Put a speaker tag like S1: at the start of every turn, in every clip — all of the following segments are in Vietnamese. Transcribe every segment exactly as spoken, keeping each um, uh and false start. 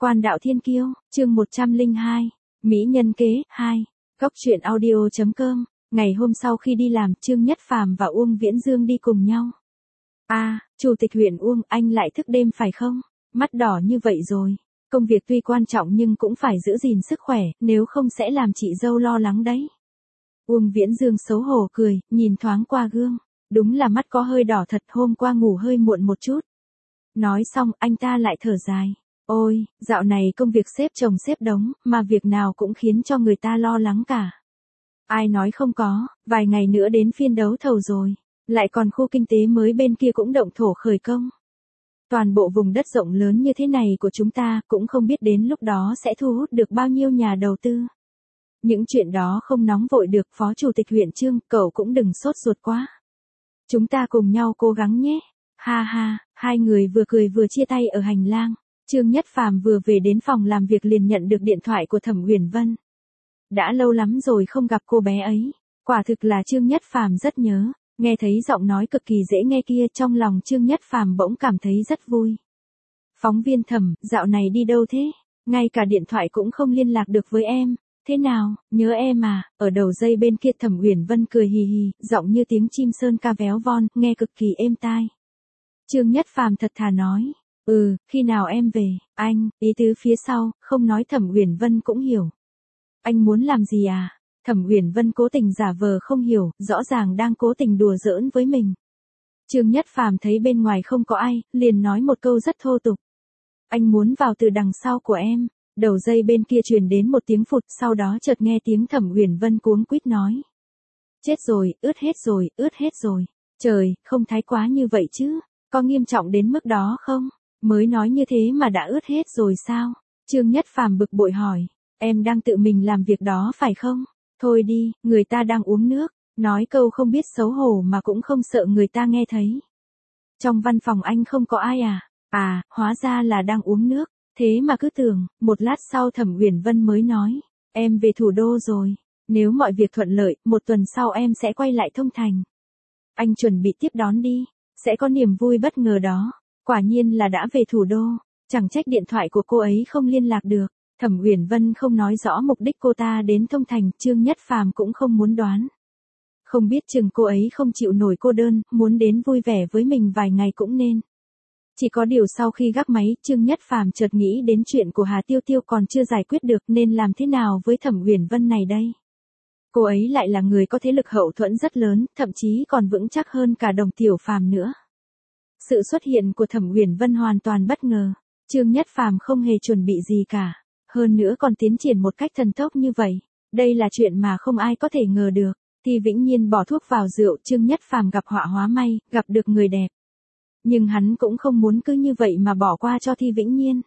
S1: Quan đạo thiên kiêu, chương một trăm lẻ hai, Mỹ nhân kế, hai, Góc truyện audio chấm com, ngày hôm sau khi đi làm, Trương Nhất Phàm và Uông Viễn Dương đi cùng nhau. A, à, Chủ tịch huyện Uông, anh lại thức đêm phải không? Mắt đỏ như vậy rồi. Công việc tuy quan trọng nhưng cũng phải giữ gìn sức khỏe, nếu không sẽ làm chị dâu lo lắng đấy. Uông Viễn Dương xấu hổ cười, nhìn thoáng qua gương. Đúng là mắt có hơi đỏ thật, hôm qua ngủ hơi muộn một chút. Nói xong, anh ta lại thở dài. Ôi, dạo này công việc xếp chồng xếp đống, mà việc nào cũng khiến cho người ta lo lắng cả. Ai nói không có, vài ngày nữa đến phiên đấu thầu rồi. Lại còn khu kinh tế mới bên kia cũng động thổ khởi công. Toàn bộ vùng đất rộng lớn như thế này của chúng ta cũng không biết đến lúc đó sẽ thu hút được bao nhiêu nhà đầu tư. Những chuyện đó không nóng vội được, Phó Chủ tịch huyện Trương, cậu cũng đừng sốt ruột quá. Chúng ta cùng nhau cố gắng nhé. Ha ha, hai người vừa cười vừa chia tay ở hành lang. Trương Nhất Phàm vừa về đến phòng làm việc liền nhận được điện thoại của Thẩm Uyển Vân. Đã lâu lắm rồi không gặp cô bé ấy. Quả thực là Trương Nhất Phàm rất nhớ. Nghe thấy giọng nói cực kỳ dễ nghe kia, trong lòng Trương Nhất Phàm bỗng cảm thấy rất vui. Phóng viên Thẩm, dạo này đi đâu thế? Ngay cả điện thoại cũng không liên lạc được với em. Thế nào, nhớ em à? Ở đầu dây bên kia Thẩm Uyển Vân cười hì hì, giọng như tiếng chim sơn ca véo von, nghe cực kỳ êm tai. Trương Nhất Phàm thật thà nói. Ừ, khi nào em về, anh, ý tứ phía sau, không nói Thẩm Uyển Vân cũng hiểu. Anh muốn làm gì à? Thẩm Uyển Vân cố tình giả vờ không hiểu, rõ ràng đang cố tình đùa giỡn với mình. Trương Nhất Phàm thấy bên ngoài không có ai, liền nói một câu rất thô tục. Anh muốn vào từ đằng sau của em. Đầu dây bên kia truyền đến một tiếng phụt, sau đó chợt nghe tiếng Thẩm Uyển Vân cuống quýt nói. Chết rồi, ướt hết rồi, ướt hết rồi. Trời, không thái quá như vậy chứ, có nghiêm trọng đến mức đó không? Mới nói như thế mà đã ướt hết rồi sao? Trương Nhất Phàm bực bội hỏi, em đang tự mình làm việc đó phải không? Thôi đi, người ta đang uống nước, nói câu không biết xấu hổ mà cũng không sợ người ta nghe thấy. Trong văn phòng anh không có ai à? À, hóa ra là đang uống nước, thế mà cứ tưởng, một lát sau Thẩm Uyển Vân mới nói, em về thủ đô rồi, nếu mọi việc thuận lợi, một tuần sau em sẽ quay lại Thông Thành. Anh chuẩn bị tiếp đón đi, sẽ có niềm vui bất ngờ đó. Quả nhiên là đã về thủ đô, chẳng trách điện thoại của cô ấy không liên lạc được. Thẩm Uyển Vân không nói rõ mục đích cô ta đến Thông Thành, Trương Nhất Phàm cũng không muốn đoán. Không biết chừng cô ấy không chịu nổi cô đơn, muốn đến vui vẻ với mình vài ngày cũng nên. Chỉ có điều sau khi gác máy, Trương Nhất Phàm chợt nghĩ đến chuyện của Hà Tiêu Tiêu còn chưa giải quyết được, nên làm thế nào với Thẩm Uyển Vân này đây? Cô ấy lại là người có thế lực hậu thuẫn rất lớn, thậm chí còn vững chắc hơn cả Đồng Tiểu Phàm nữa. Sự xuất hiện của Thẩm Uyển Vân hoàn toàn bất ngờ, Trương Nhất Phàm không hề chuẩn bị gì cả, hơn nữa còn tiến triển một cách thần tốc như vậy, đây là chuyện mà không ai có thể ngờ được. Thì Vĩnh Nhiên bỏ thuốc vào rượu, Trương Nhất Phàm gặp họa hóa may, gặp được người đẹp. Nhưng hắn cũng không muốn cứ như vậy mà bỏ qua cho Thi Vĩnh Nhiên.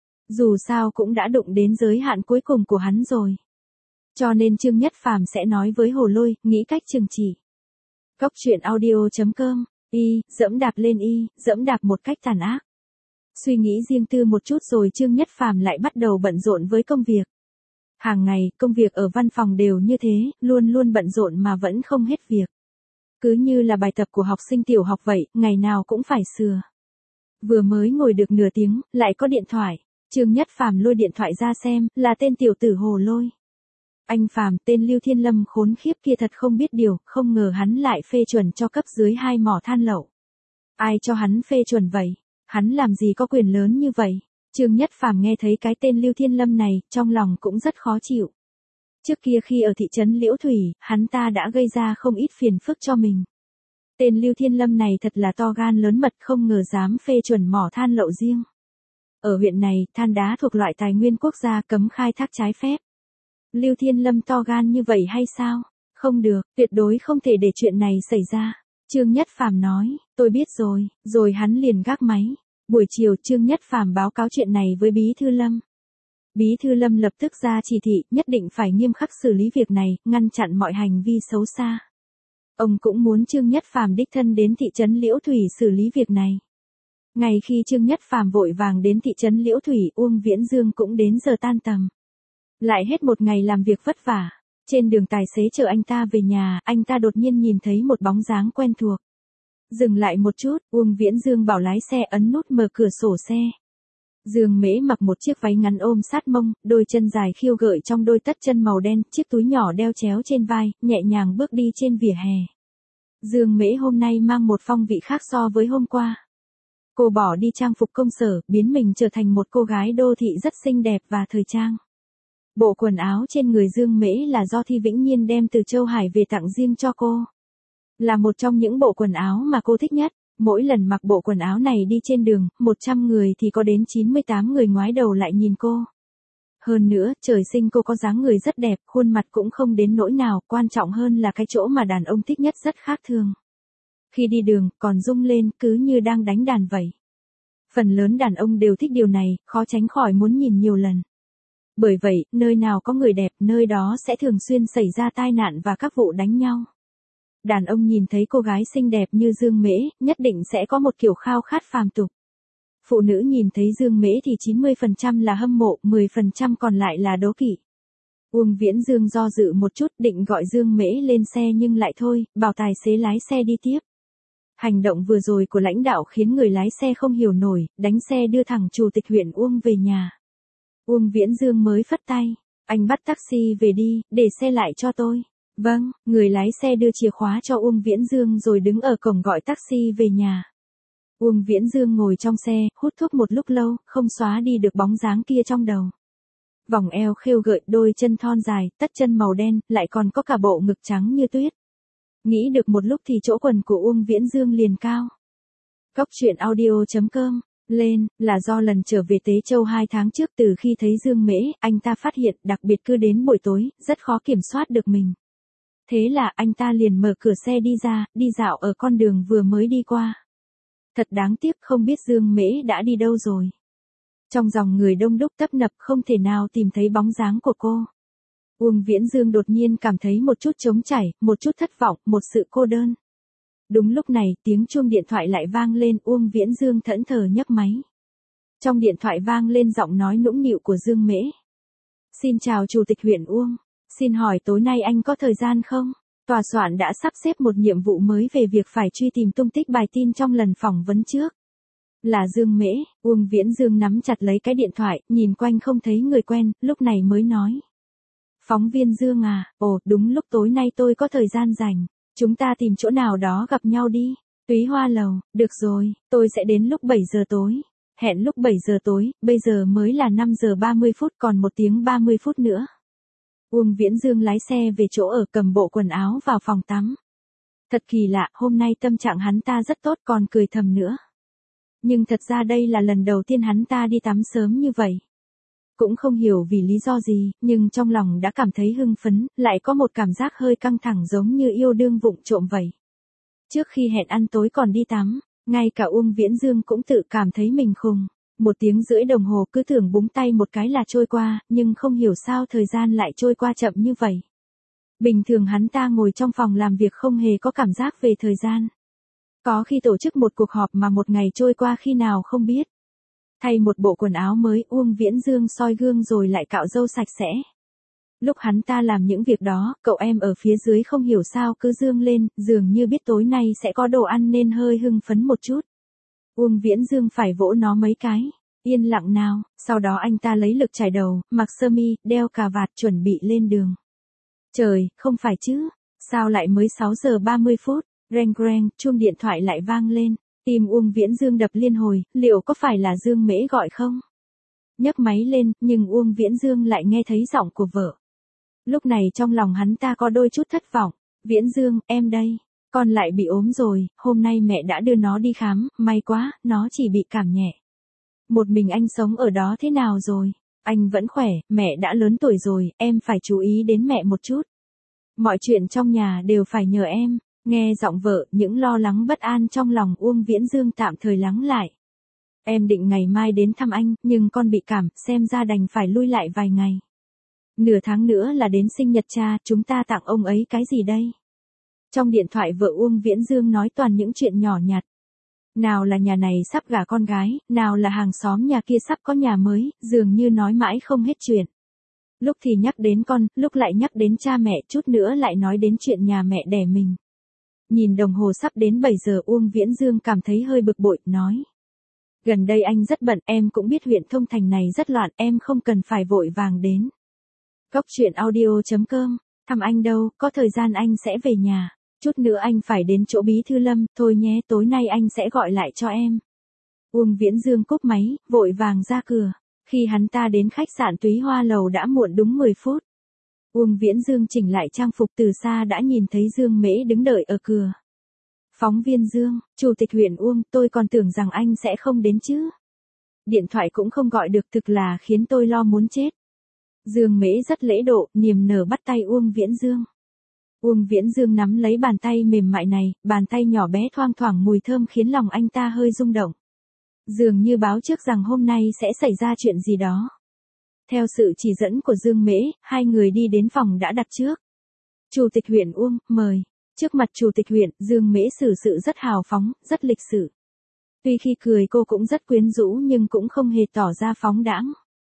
S1: Dù sao cũng đã đụng đến giới hạn cuối cùng của hắn rồi. Cho nên Trương Nhất Phàm sẽ nói với Hồ Lôi, nghĩ cách trừng trị. Góc truyện audio chấm com. Y, dẫm đạp lên y, dẫm đạp một cách tàn ác. Suy nghĩ riêng tư một chút rồi Trương Nhất Phàm lại bắt đầu bận rộn với công việc. Hàng ngày, công việc ở văn phòng đều như thế, luôn luôn bận rộn mà vẫn không hết việc. Cứ như là bài tập của học sinh tiểu học vậy, ngày nào cũng phải sửa. Vừa mới ngồi được nửa tiếng, lại có điện thoại. Trương Nhất Phàm lôi điện thoại ra xem, là tên tiểu tử Hồ Lôi. Anh Phàm, tên Lưu Thiên Lâm khốn khiếp kia thật không biết điều, không ngờ hắn lại phê chuẩn cho cấp dưới hai mỏ than lậu. Ai cho hắn phê chuẩn vậy? Hắn làm gì có quyền lớn như vậy? Trương Nhất Phàm nghe thấy cái tên Lưu Thiên Lâm này, trong lòng cũng rất khó chịu. Trước kia khi ở thị trấn Liễu Thủy, hắn ta đã gây ra không ít phiền phức cho mình. Tên Lưu Thiên Lâm này thật là to gan lớn mật, không ngờ dám phê chuẩn mỏ than lậu riêng. Ở huyện này, than đá thuộc loại tài nguyên quốc gia, cấm khai thác trái phép. Lưu Thiên Lâm to gan như vậy hay sao? Không được, tuyệt đối không thể để chuyện này xảy ra. Trương Nhất Phàm nói, tôi biết rồi, rồi hắn liền gác máy. Buổi chiều Trương Nhất Phàm báo cáo chuyện này với Bí Thư Lâm. Bí Thư Lâm lập tức ra chỉ thị, nhất định phải nghiêm khắc xử lý việc này, ngăn chặn mọi hành vi xấu xa. Ông cũng muốn Trương Nhất Phàm đích thân đến thị trấn Liễu Thủy xử lý việc này. Ngày khi Trương Nhất Phàm vội vàng đến thị trấn Liễu Thủy, Uông Viễn Dương cũng đến giờ tan tầm. Lại hết một ngày làm việc vất vả. Trên đường tài xế chở anh ta về nhà, anh ta đột nhiên nhìn thấy một bóng dáng quen thuộc. Dừng lại một chút, Uông Viễn Dương bảo lái xe ấn nút mở cửa sổ xe. Dương Mễ mặc một chiếc váy ngắn ôm sát mông, đôi chân dài khiêu gợi trong đôi tất chân màu đen, chiếc túi nhỏ đeo chéo trên vai, nhẹ nhàng bước đi trên vỉa hè. Dương Mễ hôm nay mang một phong vị khác so với hôm qua. Cô bỏ đi trang phục công sở, biến mình trở thành một cô gái đô thị rất xinh đẹp và thời trang. Bộ quần áo trên người Dương Mễ là do Thi Vĩnh Nhiên đem từ Châu Hải về tặng riêng cho cô. Là một trong những bộ quần áo mà cô thích nhất. Mỗi lần mặc bộ quần áo này đi trên đường, một trăm người thì có đến chín mươi tám người ngoái đầu lại nhìn cô. Hơn nữa, trời sinh cô có dáng người rất đẹp, khuôn mặt cũng không đến nỗi nào, quan trọng hơn là cái chỗ mà đàn ông thích nhất rất khác thường. Khi đi đường, còn rung lên, cứ như đang đánh đàn vậy. Phần lớn đàn ông đều thích điều này, khó tránh khỏi muốn nhìn nhiều lần. Bởi vậy, nơi nào có người đẹp, nơi đó sẽ thường xuyên xảy ra tai nạn và các vụ đánh nhau. Đàn ông nhìn thấy cô gái xinh đẹp như Dương Mễ, nhất định sẽ có một kiểu khao khát phàm tục. Phụ nữ nhìn thấy Dương Mễ thì chín mươi phần trăm là hâm mộ, mười phần trăm còn lại là đố kỵ. Uông Viễn Dương do dự một chút định gọi Dương Mễ lên xe nhưng lại thôi, bảo tài xế lái xe đi tiếp. Hành động vừa rồi của lãnh đạo khiến người lái xe không hiểu nổi, đánh xe đưa thẳng chủ tịch huyện Uông về nhà. Uông Viễn Dương mới phất tay, anh bắt taxi về đi, để xe lại cho tôi. Vâng, người lái xe đưa chìa khóa cho Uông Viễn Dương rồi đứng ở cổng gọi taxi về nhà. Uông Viễn Dương ngồi trong xe, hút thuốc một lúc lâu, không xóa đi được bóng dáng kia trong đầu. Vòng eo khêu gợi, đôi chân thon dài, tất chân màu đen, lại còn có cả bộ ngực trắng như tuyết. Nghĩ được một lúc thì chỗ quần của Uông Viễn Dương liền cao. Cóc truyện audio chấm com, lên, là do lần trở về Tế Châu hai tháng trước từ khi thấy Dương Mễ, anh ta phát hiện đặc biệt cứ đến buổi tối, rất khó kiểm soát được mình. Thế là anh ta liền mở cửa xe đi ra, đi dạo ở con đường vừa mới đi qua. Thật đáng tiếc không biết Dương Mễ đã đi đâu rồi. Trong dòng người đông đúc tấp nập không thể nào tìm thấy bóng dáng của cô. Uông Viễn Dương đột nhiên cảm thấy một chút trống trải, một chút thất vọng, một sự cô đơn. Đúng lúc này, tiếng chuông điện thoại lại vang lên, Uông Viễn Dương thẫn thờ nhấc máy. Trong điện thoại vang lên giọng nói nũng nịu của Dương Mễ. Xin chào Chủ tịch huyện Uông. Xin hỏi tối nay anh có thời gian không? Tòa soạn đã sắp xếp một nhiệm vụ mới về việc phải truy tìm tung tích bài tin trong lần phỏng vấn trước. Là Dương Mễ, Uông Viễn Dương nắm chặt lấy cái điện thoại, nhìn quanh không thấy người quen, lúc này mới nói. Phóng viên Dương à, ồ, đúng lúc tối nay tôi có thời gian rảnh. Chúng ta tìm chỗ nào đó gặp nhau đi. Túy Hoa Lầu, được rồi, tôi sẽ đến lúc bảy giờ tối. Hẹn lúc bảy giờ tối, bây giờ mới là năm giờ ba mươi phút còn một tiếng ba mươi phút nữa. Uông Viễn Dương lái xe về chỗ ở cầm bộ quần áo vào phòng tắm. Thật kỳ lạ, hôm nay tâm trạng hắn ta rất tốt còn cười thầm nữa. Nhưng thật ra đây là lần đầu tiên hắn ta đi tắm sớm như vậy. Cũng không hiểu vì lý do gì, nhưng trong lòng đã cảm thấy hưng phấn, lại có một cảm giác hơi căng thẳng giống như yêu đương vụng trộm vậy. Trước khi hẹn ăn tối còn đi tắm, ngay cả Uông Viễn Dương cũng tự cảm thấy mình khùng. Một tiếng rưỡi đồng hồ cứ tưởng búng tay một cái là trôi qua, nhưng không hiểu sao thời gian lại trôi qua chậm như vậy. Bình thường hắn ta ngồi trong phòng làm việc không hề có cảm giác về thời gian. Có khi tổ chức một cuộc họp mà một ngày trôi qua khi nào không biết. Thay một bộ quần áo mới, Uông Viễn Dương soi gương rồi lại cạo râu sạch sẽ. Lúc hắn ta làm những việc đó, cậu em ở phía dưới không hiểu sao cứ dương lên, dường như biết tối nay sẽ có đồ ăn nên hơi hưng phấn một chút. Uông Viễn Dương phải vỗ nó mấy cái. Yên lặng nào, sau đó anh ta lấy lực chải đầu, mặc sơ mi, đeo cà vạt chuẩn bị lên đường. Trời, không phải chứ, sao lại mới sáu giờ ba mươi phút, reng reng, chuông điện thoại lại vang lên. Tim Uông Viễn Dương đập liên hồi, liệu có phải là Dương Mễ gọi không? Nhấc máy lên, nhưng Uông Viễn Dương lại nghe thấy giọng của vợ. Lúc này trong lòng hắn ta có đôi chút thất vọng. Viễn Dương, em đây. Con lại bị ốm rồi, hôm nay mẹ đã đưa nó đi khám, may quá, nó chỉ bị cảm nhẹ. Một mình anh sống ở đó thế nào rồi? Anh vẫn khỏe, mẹ đã lớn tuổi rồi, em phải chú ý đến mẹ một chút. Mọi chuyện trong nhà đều phải nhờ em. Nghe giọng vợ, những lo lắng bất an trong lòng Uông Viễn Dương tạm thời lắng lại. Em định ngày mai đến thăm anh, nhưng con bị cảm, xem ra đành phải lui lại vài ngày. Nửa tháng nữa là đến sinh nhật cha, chúng ta tặng ông ấy cái gì đây? Trong điện thoại vợ Uông Viễn Dương nói toàn những chuyện nhỏ nhặt. Nào là nhà này sắp gả con gái, nào là hàng xóm nhà kia sắp có nhà mới, dường như nói mãi không hết chuyện. Lúc thì nhắc đến con, lúc lại nhắc đến cha mẹ, chút nữa lại nói đến chuyện nhà mẹ đẻ mình. Nhìn đồng hồ sắp đến bảy giờ Uông Viễn Dương cảm thấy hơi bực bội, nói. Gần đây anh rất bận, em cũng biết huyện Thông Thành này rất loạn, em không cần phải vội vàng đến. Góc chuyện audio chấm com, thăm anh đâu, có thời gian anh sẽ về nhà. Chút nữa anh phải đến chỗ Bí Thư Lâm, thôi nhé, tối nay anh sẽ gọi lại cho em. Uông Viễn Dương cúp máy, vội vàng ra cửa. Khi hắn ta đến khách sạn Túy Hoa Lầu đã muộn đúng mười phút. Uông Viễn Dương chỉnh lại trang phục, từ xa đã nhìn thấy Dương Mễ đứng đợi ở cửa. Phóng viên Dương, Chủ tịch huyện Uông, tôi còn tưởng rằng anh sẽ không đến chứ. Điện thoại cũng không gọi được, thực là khiến tôi lo muốn chết. Dương Mễ rất lễ độ, niềm nở bắt tay Uông Viễn Dương. Uông Viễn Dương nắm lấy bàn tay mềm mại này, bàn tay nhỏ bé thoang thoảng mùi thơm khiến lòng anh ta hơi rung động. Dường như báo trước rằng hôm nay sẽ xảy ra chuyện gì đó. Theo sự chỉ dẫn của Dương Mễ, hai người đi đến phòng đã đặt trước. Chủ tịch huyện Uông, mời. Trước mặt Chủ tịch huyện, Dương Mễ xử sự rất hào phóng, rất lịch sự. Tuy khi cười cô cũng rất quyến rũ nhưng cũng không hề tỏ ra phóng đãng.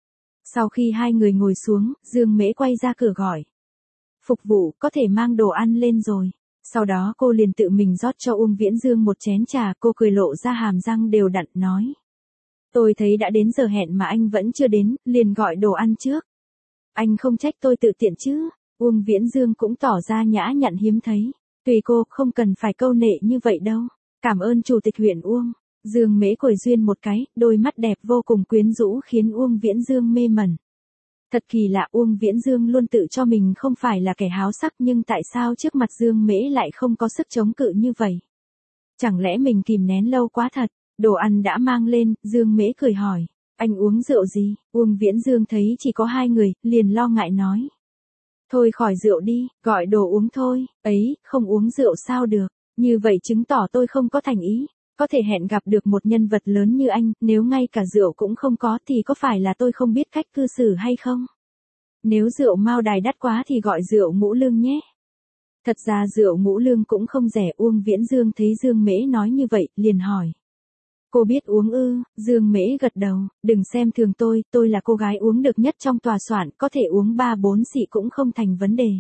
S1: Sau khi hai người ngồi xuống, Dương Mễ quay ra cửa gọi. Phục vụ, có thể mang đồ ăn lên rồi. Sau đó cô liền tự mình rót cho Uông Viễn Dương một chén trà, cô cười lộ ra hàm răng đều đặn nói. Tôi thấy đã đến giờ hẹn mà anh vẫn chưa đến, liền gọi đồ ăn trước. Anh không trách tôi tự tiện chứ. Uông Viễn Dương cũng tỏ ra nhã nhặn hiếm thấy. Tùy cô, không cần phải câu nệ như vậy đâu. Cảm ơn Chủ tịch huyện Uông. Dương Mễ cười duyên một cái, đôi mắt đẹp vô cùng quyến rũ khiến Uông Viễn Dương mê mẩn. Thật kỳ lạ, Uông Viễn Dương luôn tự cho mình không phải là kẻ háo sắc, nhưng tại sao trước mặt Dương Mễ lại không có sức chống cự như vậy? Chẳng lẽ mình kìm nén lâu quá thật? Đồ ăn đã mang lên, Dương Mễ cười hỏi. Anh uống rượu gì? Uông Viễn Dương thấy chỉ có hai người, liền lo ngại nói. Thôi khỏi rượu đi, gọi đồ uống thôi. Ấy, không uống rượu sao được? Như vậy chứng tỏ tôi không có thành ý. Có thể hẹn gặp được một nhân vật lớn như anh, nếu ngay cả rượu cũng không có thì có phải là tôi không biết cách cư xử hay không? Nếu rượu Mao Đài đắt quá thì gọi rượu Ngũ Lương nhé. Thật ra rượu Ngũ Lương cũng không rẻ. Uông Viễn Dương thấy Dương Mễ nói như vậy, liền hỏi. Cô biết uống ư? Dương Mễ gật đầu, đừng xem thường tôi, tôi là cô gái uống được nhất trong tòa soạn, có thể uống ba bốn xị cũng không thành vấn đề.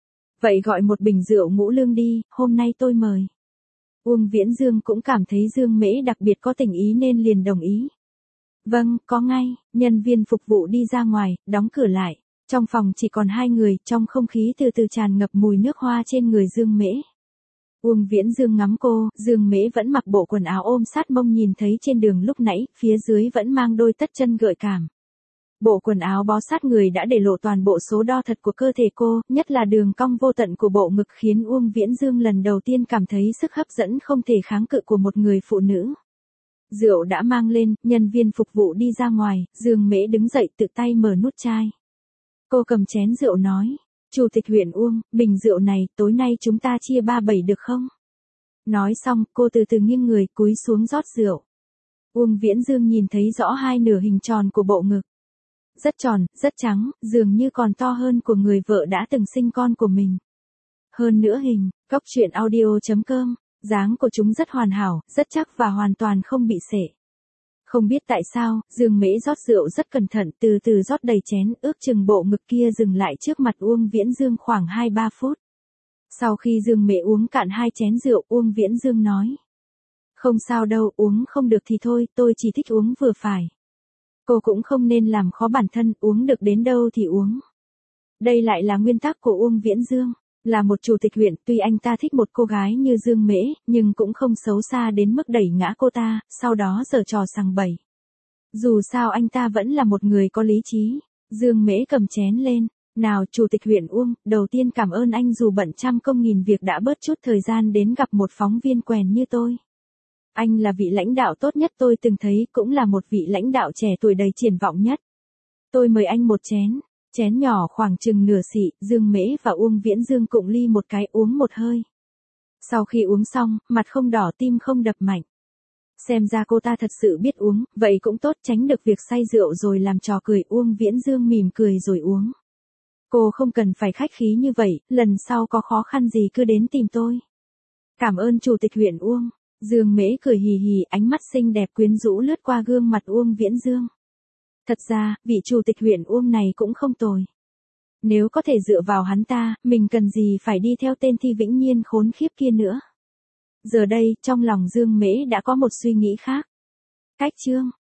S1: Vậy gọi một bình rượu Ngũ Lương đi, hôm nay tôi mời. Uông Viễn Dương cũng cảm thấy Dương Mễ đặc biệt có tình ý nên liền đồng ý. Vâng, có ngay, nhân viên phục vụ đi ra ngoài, đóng cửa lại. Trong phòng chỉ còn hai người, trong không khí từ từ tràn ngập mùi nước hoa trên người Dương Mễ. Uông Viễn Dương ngắm cô, Dương Mễ vẫn mặc bộ quần áo ôm sát mông nhìn thấy trên đường lúc nãy, phía dưới vẫn mang đôi tất chân gợi cảm. Bộ quần áo bó sát người đã để lộ toàn bộ số đo thật của cơ thể cô, nhất là đường cong vô tận của bộ ngực khiến Uông Viễn Dương lần đầu tiên cảm thấy sức hấp dẫn không thể kháng cự của một người phụ nữ. Rượu đã mang lên, nhân viên phục vụ đi ra ngoài, Dương Mễ đứng dậy tự tay mở nút chai. Cô cầm chén rượu nói, Chủ tịch huyện Uông, bình rượu này, tối nay chúng ta chia ba bảy được không? Nói xong, cô từ từ nghiêng người cúi xuống rót rượu. Uông Viễn Dương nhìn thấy rõ hai nửa hình tròn của bộ ngực. Rất tròn, rất trắng, dường như còn to hơn của người vợ đã từng sinh con của mình. Hơn nữa hình, góc chuyện audio chấm com, dáng của chúng rất hoàn hảo, rất chắc và hoàn toàn không bị sệ. Không biết tại sao, Dương Mễ rót rượu rất cẩn thận, từ từ rót đầy chén, ước chừng bộ ngực kia dừng lại trước mặt Uông Viễn Dương khoảng hai ba phút. Sau khi Dương Mễ uống cạn hai chén rượu, Uông Viễn Dương nói. Không sao đâu, uống không được thì thôi, tôi chỉ thích uống vừa phải. Cô cũng không nên làm khó bản thân, uống được đến đâu thì uống. Đây lại là nguyên tắc của Uông Viễn Dương. Là một chủ tịch huyện, tuy anh ta thích một cô gái như Dương Mễ, nhưng cũng không xấu xa đến mức đẩy ngã cô ta, sau đó giở trò sằng bậy. Dù sao anh ta vẫn là một người có lý trí. Dương Mễ cầm chén lên. Nào Chủ tịch huyện Uông, đầu tiên cảm ơn anh dù bận trăm công nghìn việc đã bớt chút thời gian đến gặp một phóng viên quèn như tôi. Anh là vị lãnh đạo tốt nhất tôi từng thấy, cũng là một vị lãnh đạo trẻ tuổi đầy triển vọng nhất. Tôi mời anh một chén. Chén nhỏ khoảng chừng nửa xị, Dương Mễ và Uông Viễn Dương cụng ly một cái uống một hơi. Sau khi uống xong, mặt không đỏ tim không đập mạnh. Xem ra cô ta thật sự biết uống, vậy cũng tốt, tránh được việc say rượu rồi làm trò cười. Uông Viễn Dương mỉm cười rồi uống. Cô không cần phải khách khí như vậy, lần sau có khó khăn gì cứ đến tìm tôi. Cảm ơn Chủ tịch huyện Uông. Dương Mễ cười hì hì, ánh mắt xinh đẹp quyến rũ lướt qua gương mặt Uông Viễn Dương. Thật ra, vị Chủ tịch huyện Uông này cũng không tồi. Nếu có thể dựa vào hắn ta, mình cần gì phải đi theo tên Thi Vĩnh Nhiên khốn khiếp kia nữa. Giờ đây, trong lòng Dương Mễ đã có một suy nghĩ khác. Cách chương